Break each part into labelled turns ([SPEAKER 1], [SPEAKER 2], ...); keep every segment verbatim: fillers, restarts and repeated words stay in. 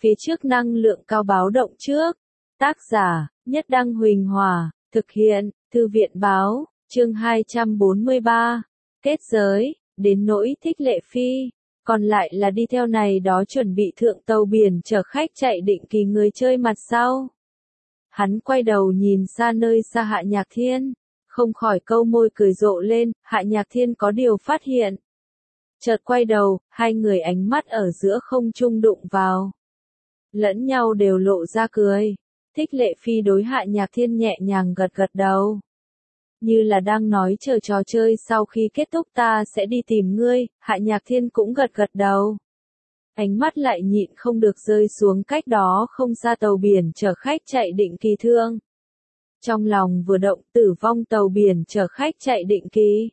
[SPEAKER 1] phía trước năng lượng cao báo động trước. Tác giả, Nhất Đăng Huỳnh Hòa, thực hiện, Thư viện báo, chương hai trăm bốn mươi ba. Kết giới, đến nỗi Thích Lệ Phi, còn lại là đi theo này đó chuẩn bị thượng tàu biển chở khách chạy định kỳ người chơi mặt sau. Hắn quay đầu nhìn xa nơi xa Hạ Nhạc Thiên, không khỏi câu môi cười rộ lên, Hạ Nhạc Thiên có điều phát hiện. Chợt quay đầu, hai người ánh mắt ở giữa không trung đụng vào. Lẫn nhau đều lộ ra cười. Thích Lệ Phi đối Hạ Nhạc Thiên nhẹ nhàng gật gật đầu. Như là đang nói chờ trò chơi sau khi kết thúc ta sẽ đi tìm ngươi, Hạ Nhạc Thiên cũng gật gật đầu. Ánh mắt lại nhịn không được rơi xuống cách đó không xa tàu biển chở khách chạy định kỳ thương. Trong lòng vừa động tử vong tàu biển chở khách chạy định kỳ.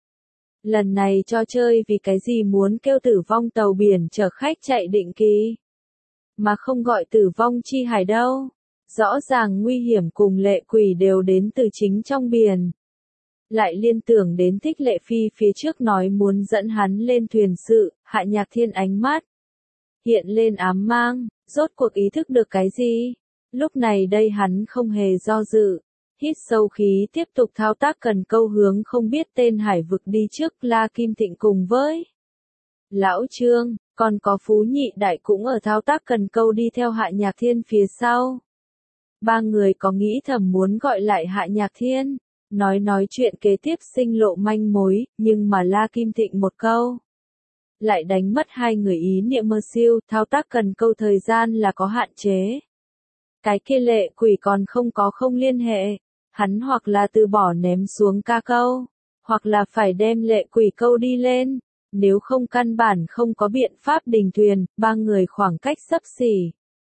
[SPEAKER 1] Lần này cho chơi vì cái gì muốn kêu tử vong tàu biển chở khách chạy định kỳ. Mà không gọi tử vong chi hải đâu. Rõ ràng nguy hiểm cùng lệ quỷ đều đến từ chính trong biển. Lại liên tưởng đến Thích Lệ Phi phía trước nói muốn dẫn hắn lên thuyền sự, Hạ Nhạc Thiên ánh mắt hiện lên ám mang, rốt cuộc ý thức được cái gì? Lúc này đây hắn không hề do dự, hít sâu khí tiếp tục thao tác cần câu hướng không biết tên hải vực đi trước. La Kim Thịnh cùng với Lão Trương, còn có Phú Nhị Đại cũng ở thao tác cần câu đi theo Hạ Nhạc Thiên phía sau. Ba người có nghĩ thầm muốn gọi lại Hạ Nhạc Thiên, nói nói chuyện kế tiếp sinh lộ manh mối, nhưng mà La Kim Thịnh một câu lại đánh mất hai người ý niệm mơ siêu, thao tác cần câu thời gian là có hạn chế. Cái kia lệ quỷ còn không có không liên hệ, hắn hoặc là từ bỏ ném xuống ca câu, hoặc là phải đem lệ quỷ câu đi lên, nếu không căn bản không có biện pháp đình thuyền. Ba người khoảng cách xấp xỉ.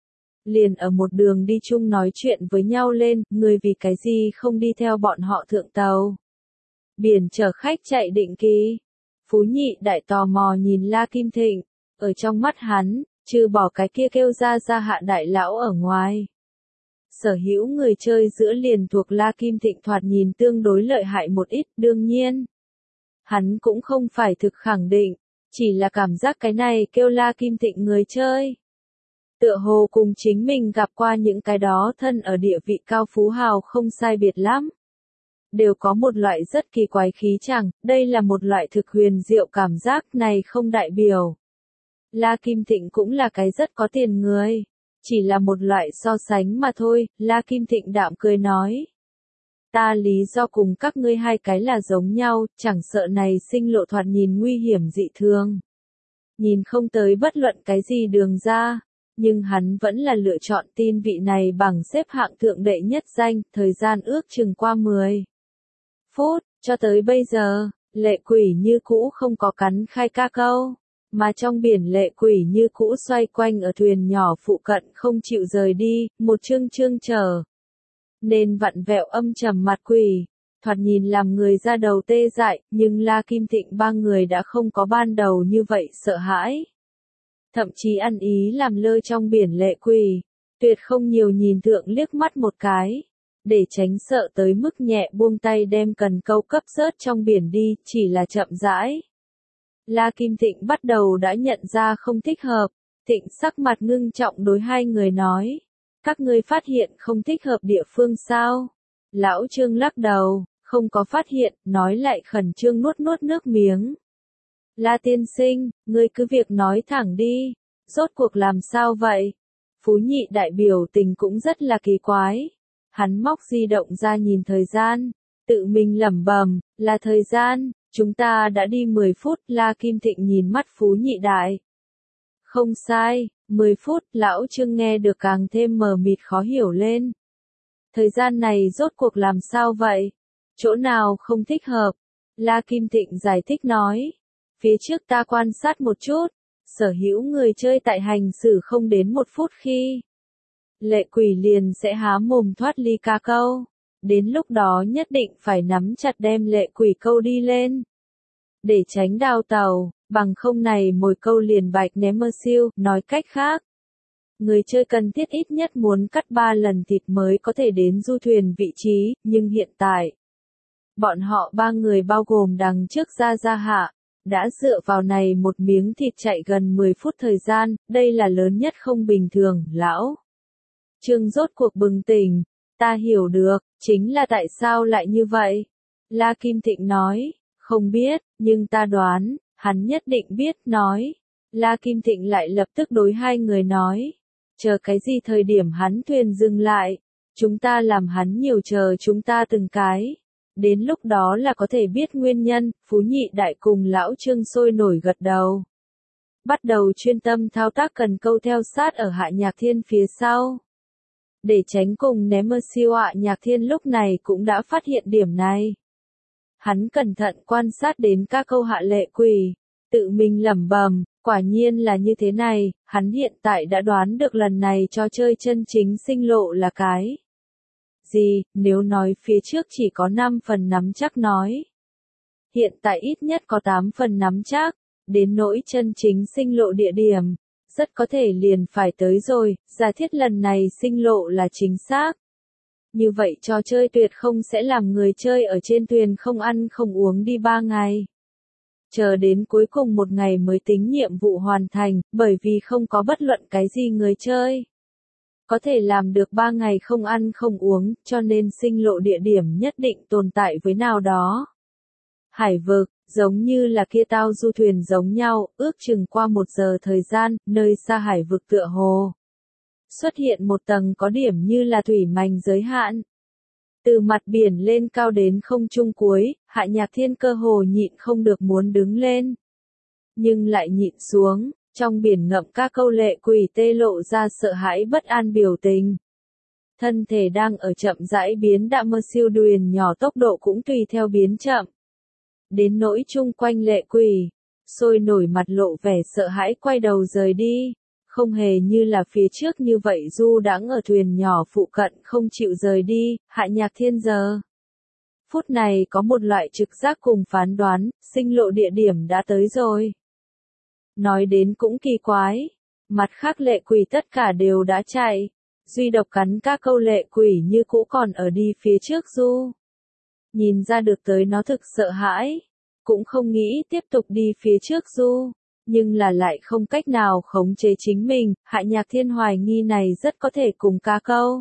[SPEAKER 1] Liền ở một đường đi chung nói chuyện với nhau lên, người vì cái gì không đi theo bọn họ thượng tàu. Biển chở khách chạy định kỳ. Phú Nhị Đại tò mò nhìn La Kim Thịnh, ở trong mắt hắn, trừ bỏ cái kia kêu ra ra Hạ Đại Lão ở ngoài. Sở hữu người chơi giữa liền thuộc La Kim Thịnh thoạt nhìn tương đối lợi hại một ít, đương nhiên. Hắn cũng không phải thực khẳng định, chỉ là cảm giác cái này kêu La Kim Thịnh người chơi. Tựa hồ cùng chính mình gặp qua những cái đó thân ở địa vị cao phú hào không sai biệt lắm. Đều có một loại rất kỳ quái khí chẳng, đây là một loại thực huyền diệu cảm giác này không đại biểu. La Kim Thịnh cũng là cái rất có tiền người, chỉ là một loại so sánh mà thôi. La Kim Thịnh đạm cười nói. Ta lý do cùng các ngươi hai cái là giống nhau, chẳng sợ này sinh lộ thoạt nhìn nguy hiểm dị thường. Nhìn không tới bất luận cái gì đường ra. Nhưng hắn vẫn là lựa chọn tin vị này bằng xếp hạng thượng đệ nhất danh, thời gian ước chừng qua mười phút, cho tới bây giờ, lệ quỷ như cũ không có cắn khai ca câu, mà trong biển lệ quỷ như cũ xoay quanh ở thuyền nhỏ phụ cận không chịu rời đi, một chương chương chờ. Nên vặn vẹo âm trầm mặt quỷ, thoạt nhìn làm người ra đầu tê dại, nhưng La Kim Thịnh ba người đã không có ban đầu như vậy sợ hãi. Thậm chí ăn ý làm lơ trong biển lệ quỷ, tuyệt không nhiều nhìn thượng liếc mắt một cái, để tránh sợ tới mức nhẹ buông tay đem cần câu cấp rớt trong biển đi, chỉ là chậm rãi. La Kim Thịnh bắt đầu đã nhận ra không thích hợp, Thịnh sắc mặt ngưng trọng đối hai người nói, các ngươi phát hiện không thích hợp địa phương sao? Lão Trương lắc đầu, không có phát hiện, nói lại khẩn trương nuốt nuốt nước miếng. La tiên sinh, ngươi cứ việc nói thẳng đi, rốt cuộc làm sao vậy? Phú Nhị Đại biểu tình cũng rất là kỳ quái. Hắn móc di động ra nhìn thời gian, tự mình lẩm bẩm, là thời gian, chúng ta đã đi mười phút. La Kim Thịnh nhìn mắt Phú Nhị Đại. Không sai, mười phút, Lão Trương nghe được càng thêm mờ mịt khó hiểu lên. Thời gian này rốt cuộc làm sao vậy? Chỗ nào không thích hợp? La Kim Thịnh giải thích nói. Phía trước ta quan sát một chút, sở hữu người chơi tại hành xử không đến một phút khi lệ quỷ liền sẽ há mồm thoát ly ca câu. Đến lúc đó nhất định phải nắm chặt đem lệ quỷ câu đi lên. Để tránh đào tàu, bằng không này mồi câu liền bạch ném mơ siêu. Nói cách khác, người chơi cần thiết ít nhất muốn cắt ba lần thịt mới có thể đến du thuyền vị trí, nhưng hiện tại, bọn họ ba người bao gồm đằng trước ra ra Hạ, đã dựa vào này một miếng thịt chạy gần mười phút thời gian, đây là lớn nhất không bình thường, lão. Trương rốt cuộc bừng tỉnh, ta hiểu được, chính là tại sao lại như vậy? La Kim Thịnh nói, không biết, nhưng ta đoán, hắn nhất định biết, nói. La Kim Thịnh lại lập tức đối hai người nói, chờ cái gì thời điểm hắn thuyền dừng lại, chúng ta làm hắn nhiều chờ chúng ta từng cái. Đến lúc đó là có thể biết nguyên nhân, Phú Nhị Đại cùng lão Trương sôi nổi gật đầu. Bắt đầu chuyên tâm thao tác cần câu theo sát ở Hạ Nhạc Thiên phía sau. Để tránh cùng ném mơ siêu Hạ Nhạc Thiên lúc này cũng đã phát hiện điểm này. Hắn cẩn thận quan sát đến các câu Hạ Lệ Quỷ, tự mình lẩm bẩm, quả nhiên là như thế này, hắn hiện tại đã đoán được lần này trò chơi chân chính sinh lộ là cái gì, nếu nói phía trước chỉ có năm phần nắm chắc nói. Hiện tại ít nhất có tám phần nắm chắc, đến nỗi chân chính sinh lộ địa điểm, rất có thể liền phải tới rồi, giả thiết lần này sinh lộ là chính xác. Như vậy trò chơi tuyệt không sẽ làm người chơi ở trên thuyền không ăn không uống đi ba ngày. Chờ đến cuối cùng một ngày mới tính nhiệm vụ hoàn thành, bởi vì không có bất luận cái gì người chơi có thể làm được ba ngày không ăn không uống, cho nên sinh lộ địa điểm nhất định tồn tại với nào đó. Hải vực, giống như là kia tao du thuyền giống nhau, ước chừng qua một giờ thời gian, nơi xa hải vực tựa hồ xuất hiện một tầng có điểm như là thủy mành giới hạn. Từ mặt biển lên cao đến không trung cuối, Hạ Nhạc Thiên cơ hồ nhịn không được muốn đứng lên. Nhưng lại nhịn xuống, trong biển ngậm các câu Lệ Quỷ tê lộ ra sợ hãi bất an biểu tình. Thân thể đang ở chậm rãi biến đạm mơ siêu đuyền nhỏ tốc độ cũng tùy theo biến chậm. Đến nỗi chung quanh Lệ Quỷ, sôi nổi mặt lộ vẻ sợ hãi quay đầu rời đi. Không hề như là phía trước như vậy du đãng ở thuyền nhỏ phụ cận không chịu rời đi, Hạ Nhạc Thiên giờ. Phút này có một loại trực giác cùng phán đoán, sinh lộ địa điểm đã tới rồi. Nói đến cũng kỳ quái, mặt khác Lệ Quỷ tất cả đều đã chạy, duy độc cắn các câu Lệ Quỷ như cũ còn ở đi phía trước du. Nhìn ra được tới nó thực sợ hãi, cũng không nghĩ tiếp tục đi phía trước du. Nhưng là lại không cách nào khống chế chính mình, Hạ Nhạc Thiên hoài nghi này rất có thể cùng cá câu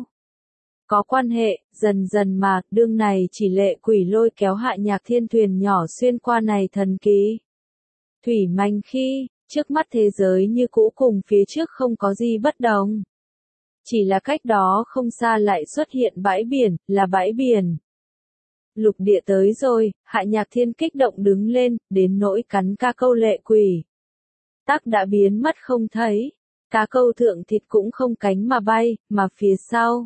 [SPEAKER 1] có quan hệ, dần dần mà, đương này chỉ Lệ Quỷ lôi kéo Hạ Nhạc Thiên thuyền nhỏ xuyên qua này thần kỳ thủy manh khi, trước mắt thế giới như cũ cùng phía trước không có gì bất đồng. Chỉ là cách đó không xa lại xuất hiện bãi biển, là bãi biển. Lục địa tới rồi, Hạ Nhạc Thiên kích động đứng lên, đến nỗi cắn ca câu Lệ Quỷ tắc đã biến mất không thấy, cá câu thượng thịt cũng không cánh mà bay, mà phía sau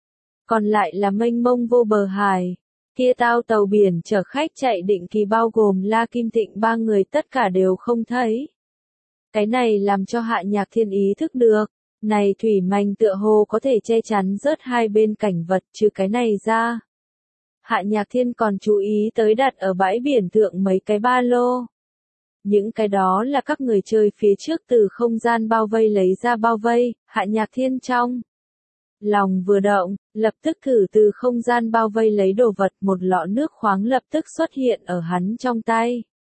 [SPEAKER 1] còn lại là mênh mông vô bờ hải. Kia tao tàu biển chở khách chạy định kỳ bao gồm La Kim Thịnh ba người tất cả đều không thấy. Cái này làm cho Hạ Nhạc Thiên ý thức được, này thủy manh tựa hồ có thể che chắn rớt hai bên cảnh vật trừ cái này ra. Hạ Nhạc Thiên còn chú ý tới đặt ở bãi biển thượng mấy cái ba lô. Những cái đó là các người chơi phía trước từ không gian bao vây lấy ra bao vây, Hạ Nhạc Thiên trong lòng vừa động, lập tức thử từ không gian bao vây lấy đồ vật, một lọ nước khoáng lập tức xuất hiện ở hắn trong tay.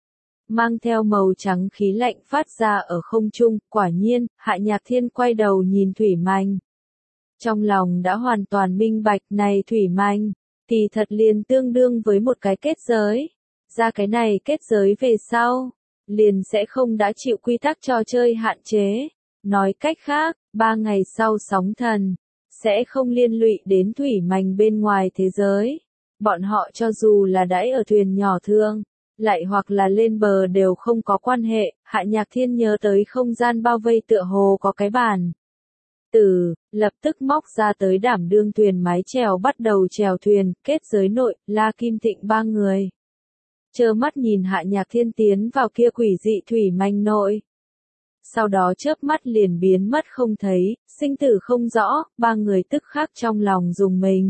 [SPEAKER 1] Mang theo màu trắng khí lạnh phát ra ở không trung, quả nhiên, Hạ Nhạc Thiên quay đầu nhìn thủy manh. Trong lòng đã hoàn toàn minh bạch này thủy manh, kỳ thật liền tương đương với một cái kết giới. Ra cái này kết giới về sau, liền sẽ không đã chịu quy tắc trò chơi hạn chế. Nói cách khác, ba ngày sau sóng thần, sẽ không liên lụy đến thủy manh bên ngoài thế giới. Bọn họ cho dù là đãi ở thuyền nhỏ thương, lại hoặc là lên bờ đều không có quan hệ. Hạ Nhạc Thiên nhớ tới không gian bao vây tựa hồ có cái bàn tử, lập tức móc ra tới đảm đương thuyền mái chèo bắt đầu chèo thuyền, kết giới nội, La Kim Thịnh ba người. Chơ mắt nhìn Hạ Nhạc Thiên tiến vào kia quỷ dị thủy manh nội. Sau đó chớp mắt liền biến mất không thấy, sinh tử không rõ, ba người tức khắc trong lòng dùng mình.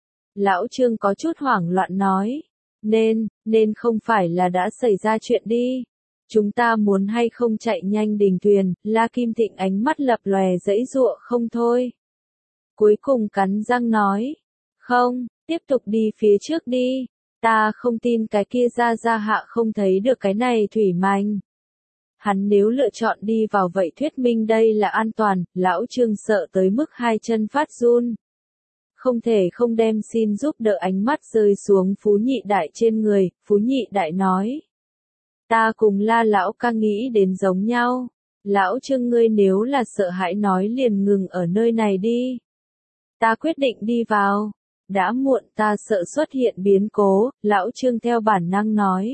[SPEAKER 1] Lão Trương có chút hoảng loạn nói, nên, nên không phải là đã xảy ra chuyện đi. Chúng ta muốn hay không chạy nhanh đình thuyền, La Kim Thịnh ánh mắt lập lòe dãy giụa không thôi. Cuối cùng cắn răng nói, không, tiếp tục đi phía trước đi. Ta không tin cái kia ra ra hạ không thấy được cái này thủy manh. Hắn nếu lựa chọn đi vào vậy thuyết minh đây là an toàn, lão Trương sợ tới mức hai chân phát run. Không thể không đem xin giúp đỡ ánh mắt rơi xuống Phú Nhị Đại trên người, Phú Nhị Đại nói. Ta cùng La lão ca nghĩ đến giống nhau. Lão Trương ngươi nếu là sợ hãi nói liền ngừng ở nơi này đi. Ta quyết định đi vào. Đã muộn ta sợ xuất hiện biến cố, lão Trương theo bản năng nói.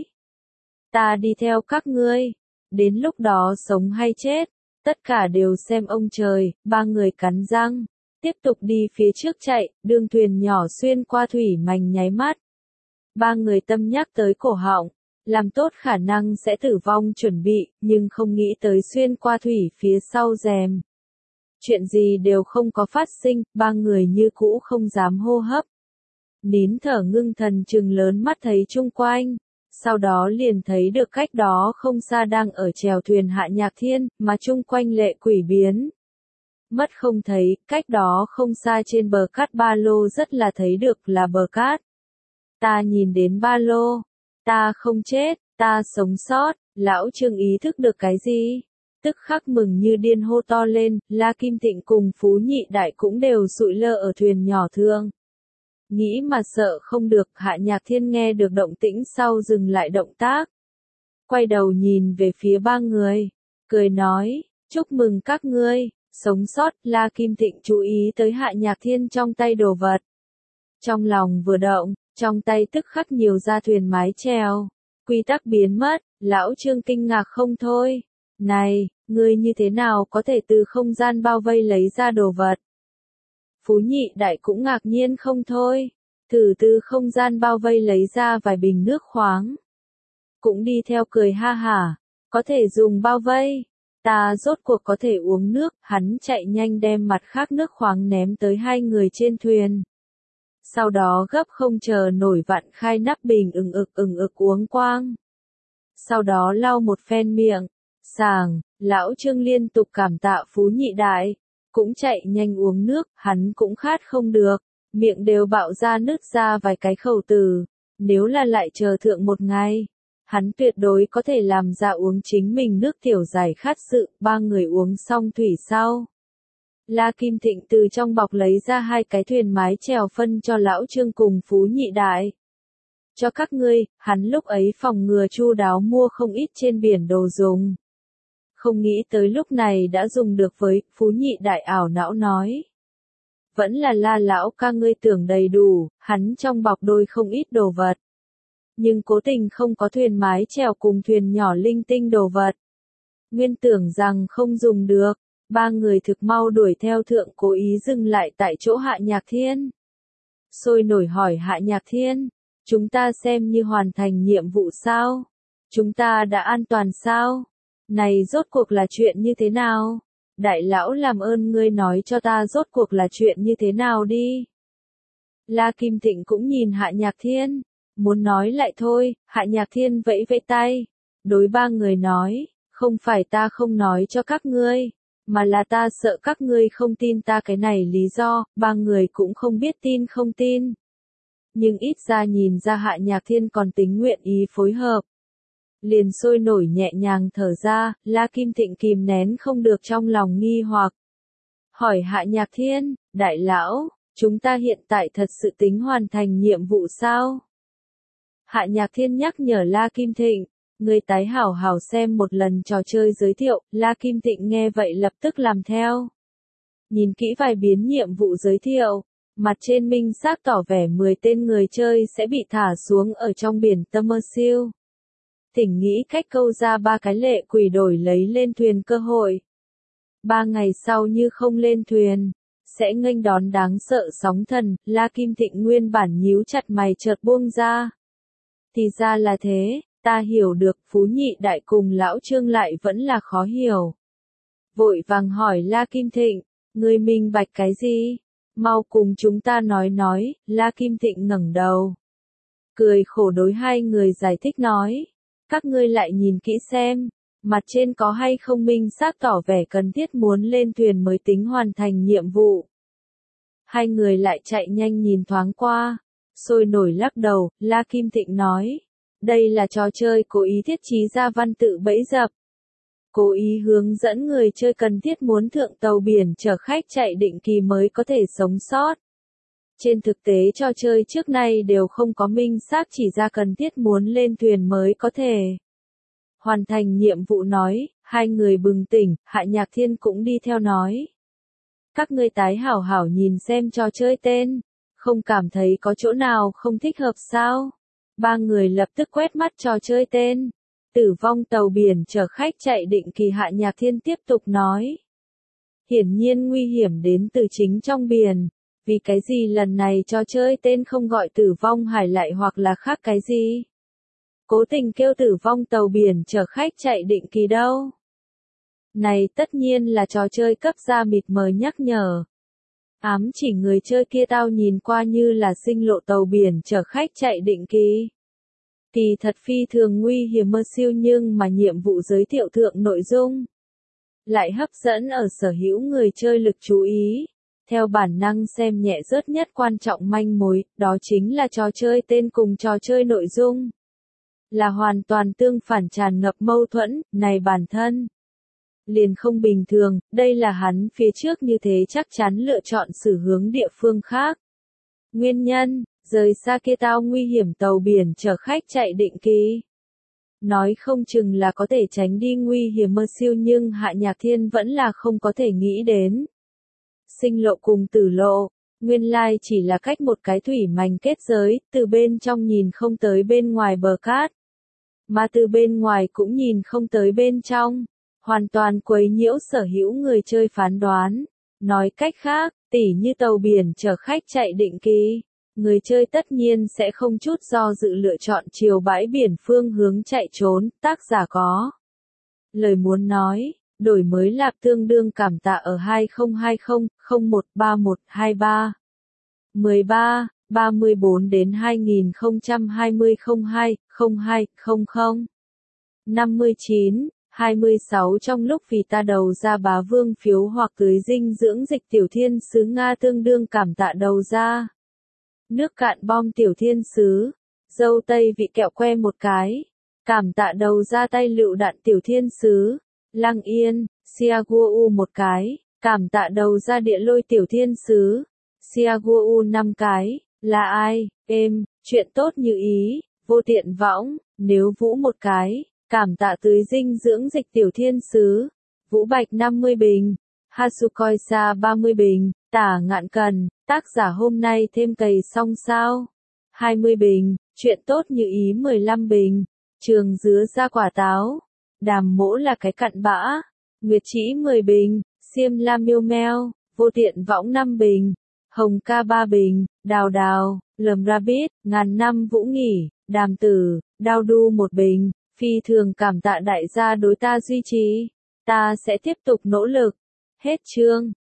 [SPEAKER 1] Ta đi theo các ngươi. Đến lúc đó sống hay chết, tất cả đều xem ông trời, ba người cắn răng. Tiếp tục đi phía trước chạy, đường thuyền nhỏ xuyên qua thủy mành nháy mắt. Ba người tâm nhắc tới cổ họng, làm tốt khả năng sẽ tử vong chuẩn bị, nhưng không nghĩ tới xuyên qua thủy phía sau rèm. Chuyện gì đều không có phát sinh, ba người như cũ không dám hô hấp. Nín thở ngưng thần trừng lớn mắt thấy chung quanh. Sau đó liền thấy được cách đó không xa đang ở chèo thuyền Hạ Nhạc Thiên, mà chung quanh lệ quỷ biến. Mất không thấy, cách đó không xa trên bờ cát ba lô rất là thấy được là bờ cát. Ta nhìn đến ba lô, ta không chết, ta sống sót, lão Trương ý thức được cái gì? Tức khắc mừng như điên hô to lên, La Kim Tịnh cùng Phú Nhị Đại cũng đều sụi lơ ở thuyền nhỏ thương. Nghĩ mà sợ không được, Hạ Nhạc Thiên nghe được động tĩnh sau dừng lại động tác. Quay đầu nhìn về phía ba người, cười nói, chúc mừng các ngươi, sống sót. La Kim Tịnh chú ý tới Hạ Nhạc Thiên trong tay đồ vật. Trong lòng vừa động, trong tay tức khắc nhiều ra thuyền mái chèo. Quy tắc biến mất, lão Trương kinh ngạc không thôi. Này, ngươi như thế nào có thể từ không gian bao vây lấy ra đồ vật? Phú Nhị Đại cũng ngạc nhiên không thôi. Thử từ không gian bao vây lấy ra vài bình nước khoáng. Cũng đi theo cười ha hả. Có thể dùng bao vây. Ta rốt cuộc có thể uống nước. Hắn chạy nhanh đem mặt khác nước khoáng ném tới hai người trên thuyền. Sau đó gấp không chờ nổi vặn khai nắp bình ừng ực ừng ực uống quang. Sau đó lau một phen miệng. Sàng, lão Trương liên tục cảm tạ Phú Nhị Đại. Cũng chạy nhanh uống nước, hắn cũng khát không được, miệng đều bạo ra nứt ra vài cái khẩu từ. Nếu là lại chờ thượng một ngày, hắn tuyệt đối có thể làm ra uống chính mình nước tiểu giải khát sự. Ba người uống xong thủy sau. La Kim Thịnh từ trong bọc lấy ra hai cái thuyền mái chèo phân cho lão Trương cùng Phú Nhị Đại. Cho các ngươi, hắn lúc ấy phòng ngừa chu đáo mua không ít trên biển đồ dùng. Không nghĩ tới lúc này đã dùng được với, Phú Nhị Đại ảo não nói. Vẫn là La lão ca ngươi tưởng đầy đủ, hắn trong bọc đôi không ít đồ vật. Nhưng cố tình không có thuyền mái chèo cùng thuyền nhỏ linh tinh đồ vật. Nguyên tưởng rằng không dùng được, ba người thực mau đuổi theo thượng cố ý dừng lại tại chỗ Hạ Nhạc Thiên. Sôi nổi hỏi Hạ Nhạc Thiên, chúng ta xem như hoàn thành nhiệm vụ sao? Chúng ta đã an toàn sao? Này rốt cuộc là chuyện như thế nào? Đại lão làm ơn ngươi nói cho ta rốt cuộc là chuyện như thế nào đi. La Kim Thịnh cũng nhìn Hạ Nhạc Thiên, muốn nói lại thôi. Hạ Nhạc Thiên vẫy vẫy tay, đối ba người nói, không phải ta không nói cho các ngươi, mà là ta sợ các ngươi không tin ta cái này lý do. Ba người cũng không biết tin không tin, nhưng ít ra nhìn ra Hạ Nhạc Thiên còn tính nguyện ý phối hợp. Liền sôi nổi nhẹ nhàng thở ra. La Kim Thịnh kìm nén không được trong lòng nghi hoặc. Hỏi Hạ Nhạc Thiên, đại lão, chúng ta hiện tại thật sự tính hoàn thành nhiệm vụ sao? Hạ Nhạc Thiên nhắc nhở La Kim Thịnh, người tái hảo hảo xem một lần trò chơi giới thiệu. La Kim Thịnh nghe vậy lập tức làm theo. Nhìn kỹ vài biến nhiệm vụ giới thiệu, mặt trên minh xác tỏ vẻ mười tên người chơi sẽ bị thả xuống ở trong biển Tâm-mơ-siêu. Thỉnh nghĩ cách câu ra ba cái lệ quỷ đổi lấy lên thuyền cơ hội. Ba ngày sau như không lên thuyền, sẽ nghênh đón đáng sợ sóng thần. La Kim Thịnh nguyên bản nhíu chặt mày chợt buông ra. Thì ra là thế, ta hiểu được. Phú Nhị Đại cùng lão Trương lại vẫn là khó hiểu. Vội vàng hỏi La Kim Thịnh, ngươi minh bạch cái gì? Mau cùng chúng ta nói nói. La Kim Thịnh ngẩng đầu, cười khổ đối hai người giải thích nói. Các ngươi lại nhìn kỹ xem, mặt trên có hay không minh xác tỏ vẻ cần thiết muốn lên thuyền mới tính hoàn thành nhiệm vụ. Hai người lại chạy nhanh nhìn thoáng qua, Sôi nổi lắc đầu, La Kim Thịnh nói. Đây là trò chơi cố ý thiết trí ra văn tự bẫy dập. Cố ý hướng dẫn người chơi cần thiết muốn thượng tàu biển chở khách chạy định kỳ mới có thể sống sót. Trên thực tế trò chơi trước nay đều không có minh xác chỉ ra cần thiết muốn lên thuyền mới có thể hoàn thành nhiệm vụ nói, hai người bừng tỉnh, Hạ Nhạc Thiên cũng đi theo nói. Các ngươi tái hảo hảo nhìn xem trò chơi tên, không cảm thấy có chỗ nào không thích hợp sao? Ba người lập tức quét mắt trò chơi tên. Tử vong tàu biển chở khách chạy định kỳ, Hạ Nhạc Thiên tiếp tục nói. Hiển nhiên nguy hiểm đến từ chính trong biển. Vì cái gì lần này trò chơi tên không gọi tử vong hải lại hoặc là khác cái gì? Cố tình kêu tử vong tàu biển chở khách chạy định kỳ đâu? Này tất nhiên là trò chơi cấp ra mịt mờ nhắc nhở. Ám chỉ người chơi kia tao nhìn qua như là sinh lộ tàu biển chở khách chạy định kỳ. Kỳ thật phi thường nguy hiểm mơ siêu nhưng mà nhiệm vụ giới thiệu thượng nội dung lại hấp dẫn ở sở hữu người chơi lực chú ý. Theo bản năng xem nhẹ rớt nhất quan trọng manh mối, đó chính là trò chơi tên cùng trò chơi nội dung. Là hoàn toàn tương phản, tràn ngập mâu thuẫn, này bản thân liền không bình thường, đây là hắn phía trước như thế chắc chắn lựa chọn xử hướng địa phương khác. Nguyên nhân, rời xa kia tao nguy hiểm tàu biển chở khách chạy định kỳ. Nói không chừng là có thể tránh đi nguy hiểm mơ siêu nhưng Hạ Nhạc Thiên vẫn là không có thể nghĩ đến. Sinh lộ cùng tử lộ, nguyên lai chỉ là cách một cái thủy mảnh kết giới, từ bên trong nhìn không tới bên ngoài bờ cát. Mà từ bên ngoài cũng nhìn không tới bên trong. Hoàn toàn quấy nhiễu sở hữu người chơi phán đoán. Nói cách khác, tỉ như tàu biển chở khách chạy định kỳ. Người chơi tất nhiên sẽ không chút do dự lựa chọn chiều bãi biển phương hướng chạy trốn, tác giả có lời muốn nói. Đổi mới lạp tương đương cảm tạ ở hai không hai không, không một ba một hai ba. mười ba, ba mươi tư đến hai nghìn không trăm hai mươi không hai, không hai, không không. năm mươi chín, hai mươi sáu trong lúc vì ta đầu ra bá vương phiếu hoặc tưới dinh dưỡng dịch tiểu thiên sứ Nga tương đương cảm tạ đầu ra. Nước cạn bom tiểu thiên sứ. Dâu tây vị kẹo que một cái. Cảm tạ đầu ra tay lựu đạn tiểu thiên sứ. Lăng Yên, Siaguo một cái, cảm tạ đầu ra địa lôi tiểu thiên sứ, Siaguo năm cái, là ai, êm, chuyện tốt như ý, vô tiện võng, nếu Vũ một cái, cảm tạ tưới dinh dưỡng dịch tiểu thiên sứ, Vũ Bạch năm mươi bình, Hasukoisa ba mươi bình, Tả Ngạn Cần, tác giả hôm nay thêm cày xong sao, hai mươi bình, chuyện tốt như ý mười lăm bình, Trường dứa ra quả táo. Đàm mỗ là cái cặn bã. Nguyệt Chỉ mười bình, Xiêm La miêu meo, vô tiện võng năm bình, Hồng ca ba bình, Đào đào, Lầm rabbit, ngàn năm Vũ nghỉ, Đàm tử, Đao đu một bình, phi thường cảm tạ đại gia đối ta duy trì. Ta sẽ tiếp tục nỗ lực. Hết chương.